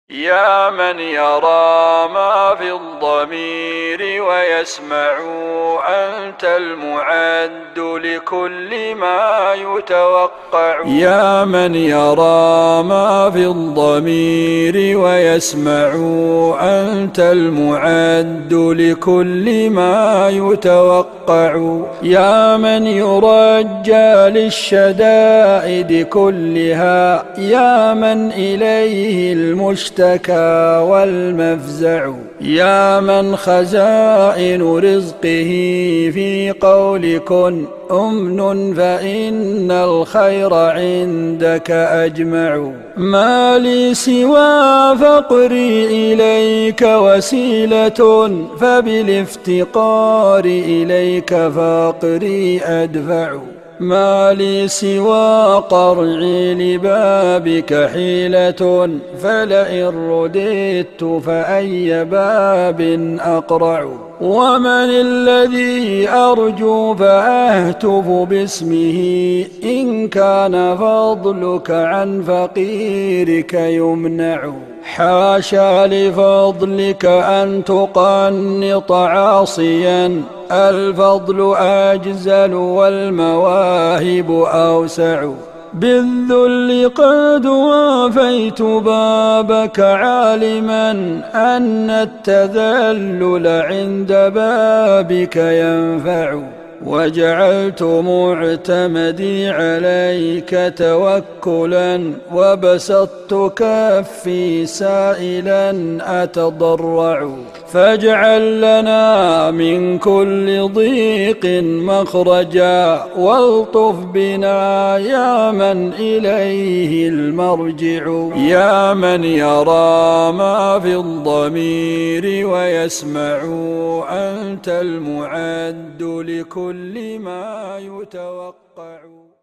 يا من يرى ما في الضمير ويسمع، أنت المعد لكل ما يتوقع. يا من يرى ما في الضمير ويسمع، أنت المعد لكل ما يتوقع. يا من يرجى للشدائد كلها، يا من إليه المشتكى والمفزع. يا من خزائن رزقه في قول كن أمن، فإن الخير عندك أجمع. ما لي سوى فقري إليك وسيلة، فبالافتقار إليك فقري أدفع. ما لي سوى قرعي لبابك حيلة، فلئن رددت فأي باب أقرع. ومن الذي أرجو فأهتف باسمه، إن كان فضلك عن فقيرك يمنع. حاشا لفضلك أن تقنط عاصيا، الفضل أجزل والمواهب أوسع. بالذل قد وافيت بابك عالما أن التذلل عند بابك ينفع. وجعلت معتمدي عليك توكلا، وبسطت كفي سائلا أتضرع. فاجعل لنا من كل ضيق مخرجا، والطف بنا يا من إليه المرجع. يا من يرى ما في الضمير ويسمع، أنت المعد لكل ما يتوقع.